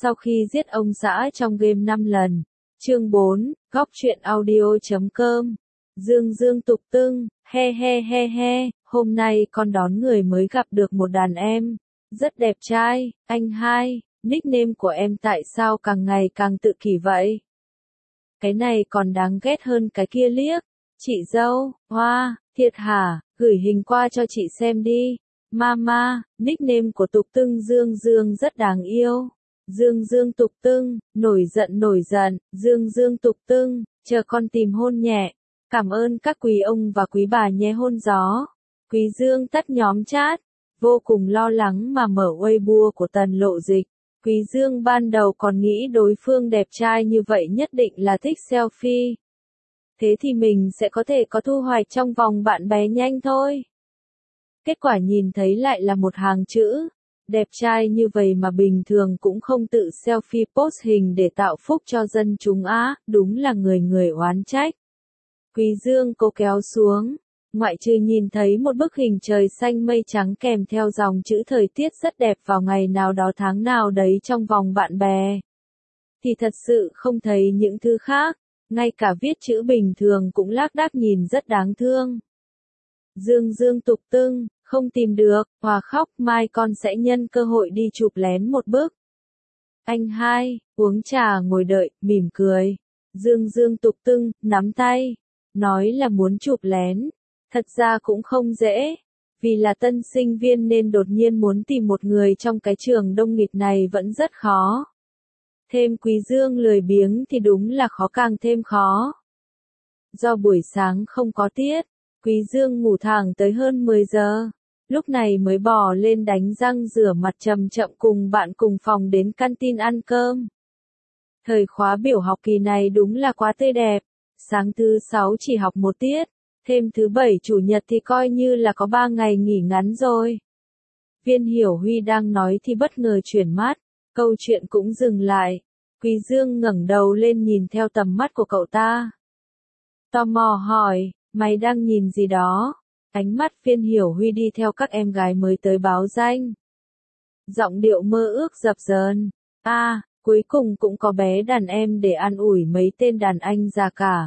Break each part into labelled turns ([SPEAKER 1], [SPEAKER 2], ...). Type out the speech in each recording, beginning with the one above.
[SPEAKER 1] sau khi giết ông xã trong game 5 lần. Chương 4, góc truyện audio.com. Dương Dương tục tưng, he he he he, hôm nay con đón người mới gặp được một đàn em. Rất đẹp trai, anh hai, nickname của em tại sao càng ngày càng tự kỷ vậy? Cái này còn đáng ghét hơn cái kia liếc. Chị dâu, hoa, thiệt hả, gửi hình qua cho chị xem đi. Mama, nickname của tục tưng Dương Dương rất đáng yêu. Dương Dương tục tưng, nổi giận, Dương Dương tục tưng, chờ con tìm hôn nhẹ. Cảm ơn các quý ông và quý bà nhé hôn gió. Quý Dương tắt nhóm chat, vô cùng lo lắng mà mở Weibo của Tần Lộ Dịch. Quý Dương ban đầu còn nghĩ đối phương đẹp trai như vậy nhất định là thích selfie. Thế thì mình sẽ có thể có thu hoạch trong vòng bạn bè nhanh thôi. Kết quả nhìn thấy lại là một hàng chữ. Đẹp trai như vậy mà bình thường cũng không tự selfie post hình để tạo phúc cho dân chúng á, đúng là người oán trách. Quý Dương cố kéo xuống, ngoại trừ nhìn thấy một bức hình trời xanh mây trắng kèm theo dòng chữ thời tiết rất đẹp vào ngày nào đó tháng nào đấy trong vòng bạn bè. Thì thật sự không thấy những thứ khác, ngay cả viết chữ bình thường cũng lác đác nhìn rất đáng thương. Dương Dương tục tưng, không tìm được, hòa khóc, mai con sẽ nhân cơ hội đi chụp lén một bức. Anh hai, uống trà ngồi đợi, mỉm cười. Dương Dương tục tưng, nắm tay, nói là muốn chụp lén. Thật ra cũng không dễ, vì là tân sinh viên nên đột nhiên muốn tìm một người trong cái trường đông nghịt này vẫn rất khó. Thêm Quý Dương lười biếng thì đúng là khó càng thêm khó. Do buổi sáng không có tiết, Quý Dương ngủ thẳng tới hơn 10 giờ. Lúc này mới bò lên đánh răng rửa mặt chậm chậm cùng bạn cùng phòng đến canteen ăn cơm. Thời khóa biểu học kỳ này đúng là quá tươi đẹp. Sáng thứ 6 chỉ học một tiết, thêm thứ 7 chủ nhật thì coi như là có 3 ngày nghỉ ngắn rồi. Viên Hiểu Huy đang nói thì bất ngờ chuyển mắt, câu chuyện cũng dừng lại. Quý Dương ngẩng đầu lên nhìn theo tầm mắt của cậu ta. Tò mò hỏi, mày đang nhìn gì đó? Ánh mắt Viên Hiểu Huy đi theo các em gái mới tới báo danh. Giọng điệu mơ ước dập dờn. Cuối cùng cũng có bé đàn em để an ủi mấy tên đàn anh già cả.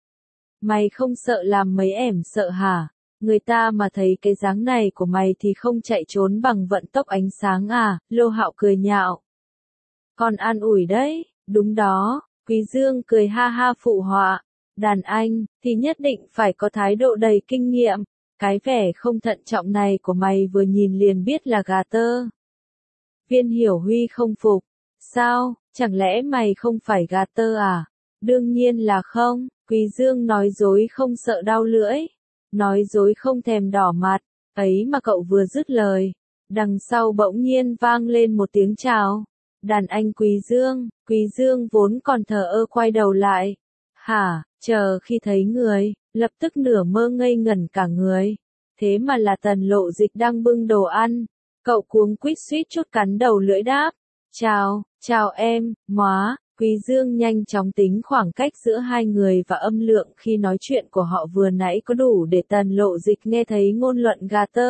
[SPEAKER 1] Mày không sợ làm mấy ẻm sợ hả? Người ta mà thấy cái dáng này của mày thì không chạy trốn bằng vận tốc ánh sáng à? Lô Hạo cười nhạo. Còn an ủi đấy, đúng đó, Quý Dương cười ha ha phụ họa. Đàn anh, thì nhất định phải có thái độ đầy kinh nghiệm. Cái vẻ không thận trọng này của mày vừa nhìn liền biết là gà tơ. Viên Hiểu Huy không phục. Sao, chẳng lẽ mày không phải gà tơ à? Đương nhiên là không, Quý Dương nói dối không sợ đau lưỡi. Nói dối không thèm đỏ mặt, ấy mà cậu vừa dứt lời. Đằng sau bỗng nhiên vang lên một tiếng chào. Đàn anh Quý Dương vốn còn thờ ơ quay đầu lại. Hả, chờ khi thấy người, lập tức nửa mơ ngây ngẩn cả người. Thế mà là Tần Lộ Dịch đang bưng đồ ăn. Cậu cuống quýt suýt chút cắn đầu lưỡi đáp. Chào em, móa. Quý Dương nhanh chóng tính khoảng cách giữa hai người và âm lượng khi nói chuyện của họ vừa nãy có đủ để Tần Lộ Dịch nghe thấy ngôn luận gà tơ.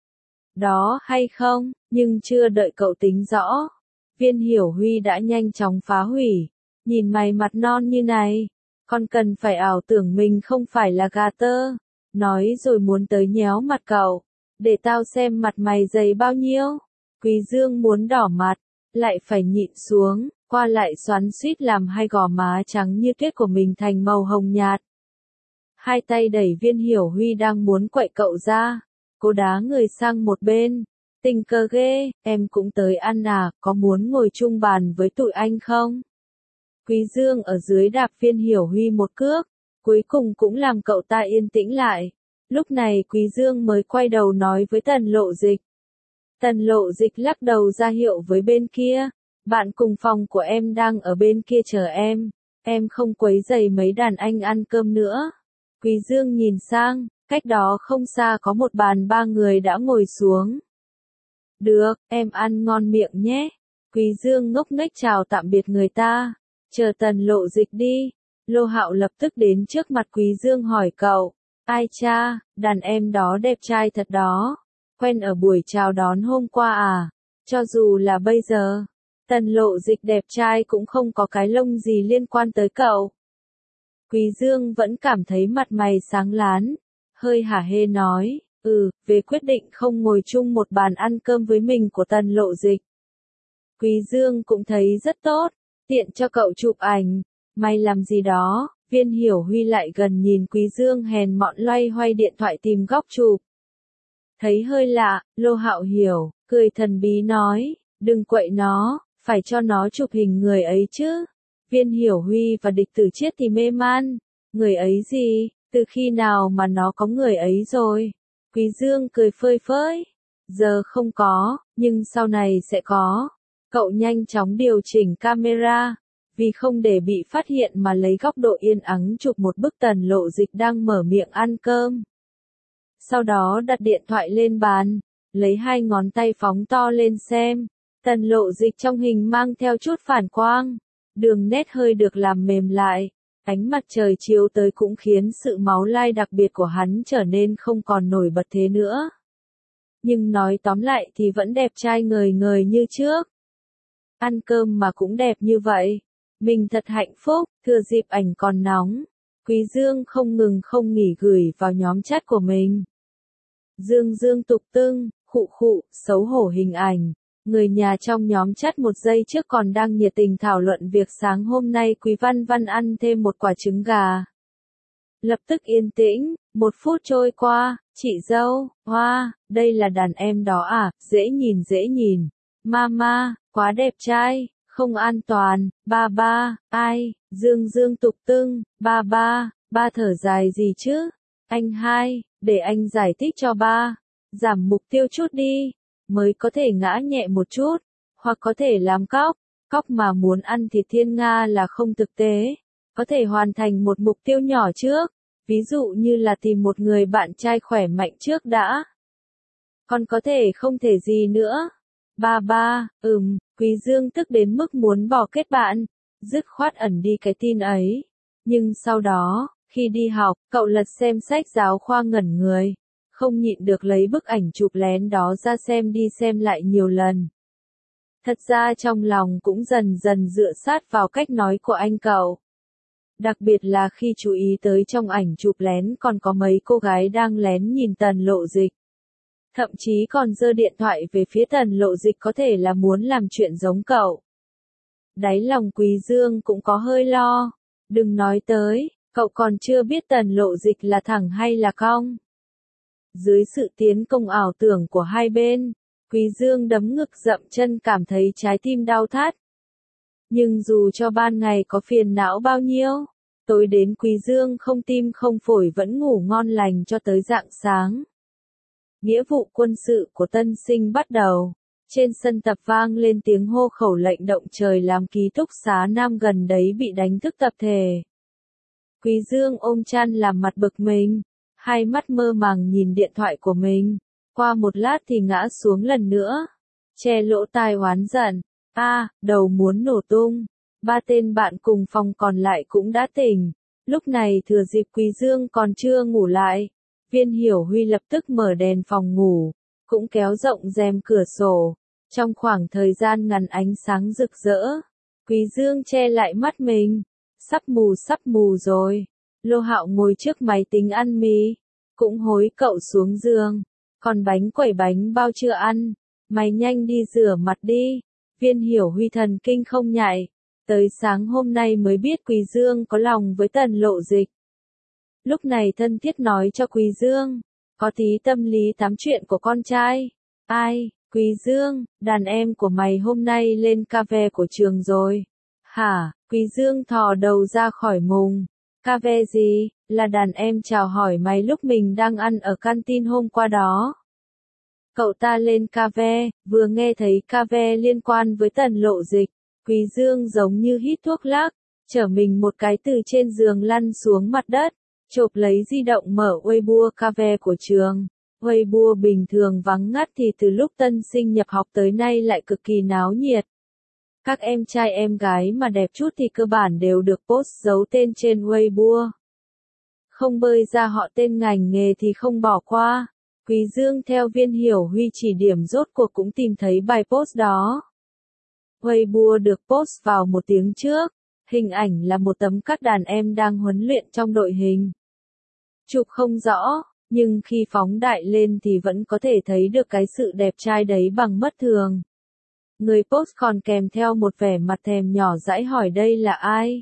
[SPEAKER 1] Đó hay không, nhưng chưa đợi cậu tính rõ. Viên Hiểu Huy đã nhanh chóng phá hủy. Nhìn mày mặt non như này, con cần phải ảo tưởng mình không phải là gà tơ. Nói rồi muốn tới nhéo mặt cậu. Để tao xem mặt mày dày bao nhiêu. Quý Dương muốn đỏ mặt, lại phải nhịn xuống, qua lại xoắn xuýt làm hai gò má trắng như tuyết của mình thành màu hồng nhạt. Hai tay đẩy Viên Hiểu Huy đang muốn quậy cậu ra. Cô đá người sang một bên. Tình cờ ghê, em cũng tới ăn à, có muốn ngồi chung bàn với tụi anh không? Quý Dương ở dưới đạp Viên Hiểu Huy một cước, cuối cùng cũng làm cậu ta yên tĩnh lại. Lúc này Quý Dương mới quay đầu nói với Tần Lộ Dịch. Tần Lộ Dịch lắc đầu ra hiệu với bên kia. Bạn cùng phòng của em đang ở bên kia chờ em không quấy rầy mấy đàn anh ăn cơm nữa. Quý Dương nhìn sang, cách đó không xa có một bàn 3 người đã ngồi xuống. Được, em ăn ngon miệng nhé. Quý Dương ngốc nghếch chào tạm biệt người ta. Chờ Tần Lộ Dịch đi. Lô Hạo lập tức đến trước mặt Quý Dương hỏi cậu. Ai cha, đàn em đó đẹp trai thật đó. Quen ở buổi chào đón hôm qua à? Cho dù là bây giờ, Tần Lộ Dịch đẹp trai cũng không có cái lông gì liên quan tới cậu. Quý Dương vẫn cảm thấy mặt mày sáng láng, hơi hả hê nói, về quyết định không ngồi chung một bàn ăn cơm với mình của Tần Lộ Dịch. Quý Dương cũng thấy rất tốt, tiện cho cậu chụp ảnh, mày làm gì đó, Viên Hiểu Huy lại gần nhìn Quý Dương hèn mọn loay hoay điện thoại tìm góc chụp. Thấy hơi lạ, Lô Hạo Hiểu, cười thần bí nói, đừng quậy nó, phải cho nó chụp hình người ấy chứ. Viên Hiểu Huy và Địch Tử Chiết thì mê man, người ấy gì, từ khi nào mà nó có người ấy rồi. Quý Dương cười phơi phới, giờ không có, nhưng sau này sẽ có. Cậu nhanh chóng điều chỉnh camera, vì không để bị phát hiện mà lấy góc độ yên ắng chụp một bức Tần Lộ Dịch đang mở miệng ăn cơm. Sau đó đặt điện thoại lên bàn, lấy hai ngón tay phóng to lên xem. Tần Lộ Dịch trong hình mang theo chút phản quang, đường nét hơi được làm mềm lại, ánh mặt trời chiếu tới cũng khiến sự máu lai đặc biệt của hắn trở nên không còn nổi bật thế nữa. Nhưng nói tóm lại thì vẫn đẹp trai ngời ngời như trước. Ăn cơm mà cũng đẹp như vậy. Mình thật hạnh phúc, thừa dịp ảnh còn nóng. Quý Dương không ngừng không nghỉ gửi vào nhóm chat của mình. Dương tục tưng, khụ, xấu hổ hình ảnh. Người nhà trong nhóm chat một giây trước còn đang nhiệt tình thảo luận việc sáng hôm nay Quý Văn Văn ăn thêm một quả trứng gà. Lập tức yên tĩnh, 1 phút trôi qua, chị dâu, hoa, đây là đàn em đó à, dễ nhìn. Mama, quá đẹp trai, không an toàn, ba, ai, Dương tục tưng, ba thở dài gì chứ, anh hai, để anh giải thích cho ba, giảm mục tiêu chút đi, mới có thể ngã nhẹ một chút, hoặc có thể làm cóc mà muốn ăn thịt thiên nga là không thực tế, có thể hoàn thành một mục tiêu nhỏ trước, ví dụ như là tìm một người bạn trai khỏe mạnh trước đã. Còn có thể không thể gì nữa. Ba, Quý Dương tức đến mức muốn bỏ kết bạn, dứt khoát ẩn đi cái tin ấy. Nhưng sau đó, khi đi học, cậu lật xem sách giáo khoa ngẩn người, không nhịn được lấy bức ảnh chụp lén đó ra xem đi xem lại nhiều lần. Thật ra trong lòng cũng dần dần dựa sát vào cách nói của anh cậu. Đặc biệt là khi chú ý tới trong ảnh chụp lén còn có mấy cô gái đang lén nhìn Tần Lộ Dịch. Thậm chí còn giơ điện thoại về phía Tần Lộ Dịch có thể là muốn làm chuyện giống cậu. Đáy lòng Quý Dương cũng có hơi lo. Đừng nói tới, cậu còn chưa biết Tần Lộ Dịch là thẳng hay là cong. Dưới sự tiến công ảo tưởng của hai bên, Quý Dương đấm ngực dậm chân cảm thấy trái tim đau thắt. Nhưng dù cho ban ngày có phiền não bao nhiêu, tối đến Quý Dương không tim không phổi vẫn ngủ ngon lành cho tới rạng sáng. Nghĩa vụ quân sự của tân sinh bắt đầu. Trên sân tập vang lên tiếng hô khẩu lệnh động trời làm ký túc xá Nam gần đấy bị đánh thức tập thể. Quý Dương ôm chăn làm mặt bực mình, hai mắt mơ màng nhìn điện thoại của mình, qua một lát thì ngã xuống lần nữa, che lỗ tai oán giận, đầu muốn nổ tung. 3 tên bạn cùng phòng còn lại cũng đã tỉnh, lúc này thừa dịp Quý Dương còn chưa ngủ lại, Viên Hiểu Huy lập tức mở đèn phòng ngủ, cũng kéo rộng rèm cửa sổ. Trong khoảng thời gian ngắn ánh sáng rực rỡ, Quý Dương che lại mắt mình, sắp mù rồi. Lô Hạo ngồi trước máy tính ăn mì, cũng hối cậu xuống giường, còn bánh quẩy bánh bao chưa ăn, mày nhanh đi rửa mặt đi. Viên Hiểu Huy thần kinh không nhạy, tới sáng hôm nay mới biết Quý Dương có lòng với Tần Lộ Dịch. Lúc này thân thiết nói cho Quý Dương, có tí tâm lý tám chuyện của con trai. Ai, Quý Dương, đàn em của mày hôm nay lên cà phê của trường rồi. Hả, Quý Dương thò đầu ra khỏi mùng. Cà phê gì, là đàn em chào hỏi mày lúc mình đang ăn ở canteen hôm qua đó. Cậu ta lên cà phê, vừa nghe thấy cà phê liên quan với Tần Lộ Dịch. Quý Dương giống như hít thuốc lắc, trở mình một cái từ trên giường lăn xuống mặt đất, chộp lấy di động mở Weibo cà phê của trường. Weibo bình thường vắng ngắt thì từ lúc tân sinh nhập học tới nay lại cực kỳ náo nhiệt. Các em trai em gái mà đẹp chút thì cơ bản đều được post giấu tên trên Weibo. Không bơi ra họ tên ngành nghề thì không bỏ qua. Quý Dương theo Viên Hiểu Huy chỉ điểm rốt cuộc cũng tìm thấy bài post đó. Weibo được post vào 1 tiếng trước. Hình ảnh là một tấm các đàn em đang huấn luyện trong đội hình. Chụp không rõ, nhưng khi phóng đại lên thì vẫn có thể thấy được cái sự đẹp trai đấy bằng mắt thường. Người post còn kèm theo một vẻ mặt thèm nhỏ dãi hỏi đây là ai.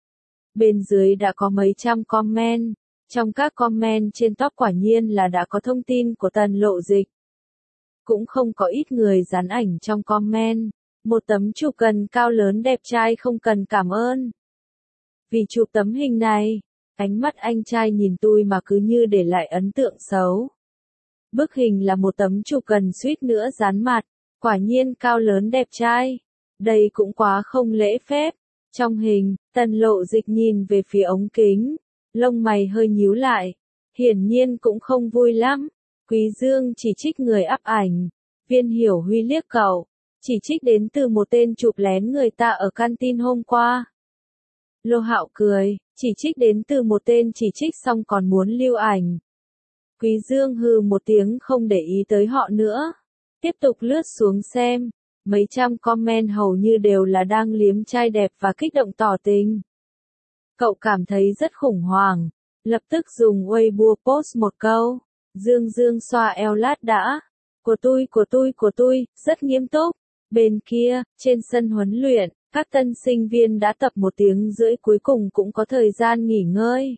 [SPEAKER 1] Bên dưới đã có mấy trăm comment. Trong các comment trên top quả nhiên là đã có thông tin của Tần Lộ Dịch. Cũng không có ít người dán ảnh trong comment. Một tấm chụp cần cao lớn đẹp trai không cần cảm ơn. Vì chụp tấm hình này, ánh mắt anh trai nhìn tôi mà cứ như để lại ấn tượng xấu. Bức hình là một tấm chụp cần suýt nữa dán mặt. Quả nhiên cao lớn đẹp trai. Đây cũng quá không lễ phép. Trong hình, Tần Lộ Dịch nhìn về phía ống kính. Lông mày hơi nhíu lại. Hiển nhiên cũng không vui lắm. Quý Dương chỉ trích người up ảnh. Viên Hiểu Huy liếc cậu. Chỉ trích đến từ một tên chụp lén người ta ở canteen hôm qua. Lô Hạo cười. Chỉ trích đến từ một tên chỉ trích xong còn muốn lưu ảnh. Quý Dương hừ một tiếng không để ý tới họ nữa. Tiếp tục lướt xuống xem. Mấy trăm comment hầu như đều là đang liếm trai đẹp và kích động tỏ tình. Cậu cảm thấy rất khủng hoảng. Lập tức dùng Weibo post một câu. Dương Dương xoa eo lát đã. Của tôi, rất nghiêm túc. Bên kia, trên sân huấn luyện, các tân sinh viên đã tập 1 tiếng rưỡi cuối cùng cũng có thời gian nghỉ ngơi.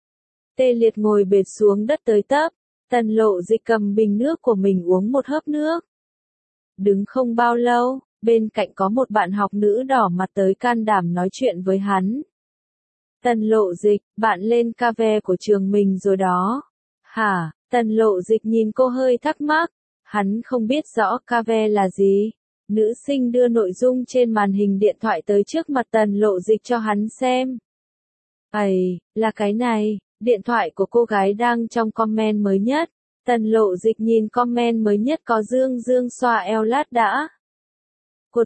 [SPEAKER 1] Tê Liệt ngồi bệt xuống đất tới tấp. Tần Lộ Dịch cầm bình nước của mình uống một hớp nước. Đứng không bao lâu, bên cạnh có một bạn học nữ đỏ mặt tới can đảm nói chuyện với hắn. Tần Lộ Dịch, bạn lên cave của trường mình rồi đó. Hả? Tần Lộ Dịch nhìn cô hơi thắc mắc. Hắn không biết rõ cave là gì. Nữ sinh đưa nội dung trên màn hình điện thoại tới trước mặt Tần Lộ Dịch cho hắn xem. Ây, là cái này, điện thoại của cô gái đang trong comment mới nhất. Tần Lộ Dịch nhìn comment mới nhất có Dương Dương xoa eo lát đã. Của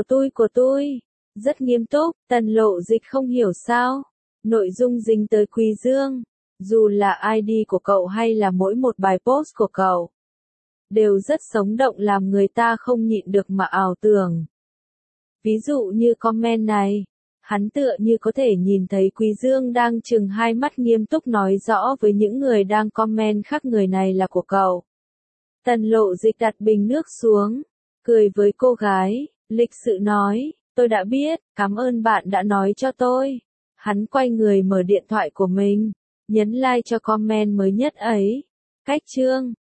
[SPEAKER 1] tôi. Rất nghiêm túc, Tần Lộ Dịch không hiểu sao. Nội dung dính tới Quý Dương. Dù là ID của cậu hay là mỗi một bài post của cậu. Đều rất sống động làm người ta không nhịn được mà ảo tưởng. Ví dụ như comment này. Hắn tựa như có thể nhìn thấy Quý Dương đang trừng hai mắt nghiêm túc nói rõ với những người đang comment khác người này là của cậu. Tần Lộ Dịch đặt bình nước xuống. Cười với cô gái, lịch sự nói, tôi đã biết, cảm ơn bạn đã nói cho tôi. Hắn quay người mở điện thoại của mình, nhấn like cho comment mới nhất ấy. Cách chương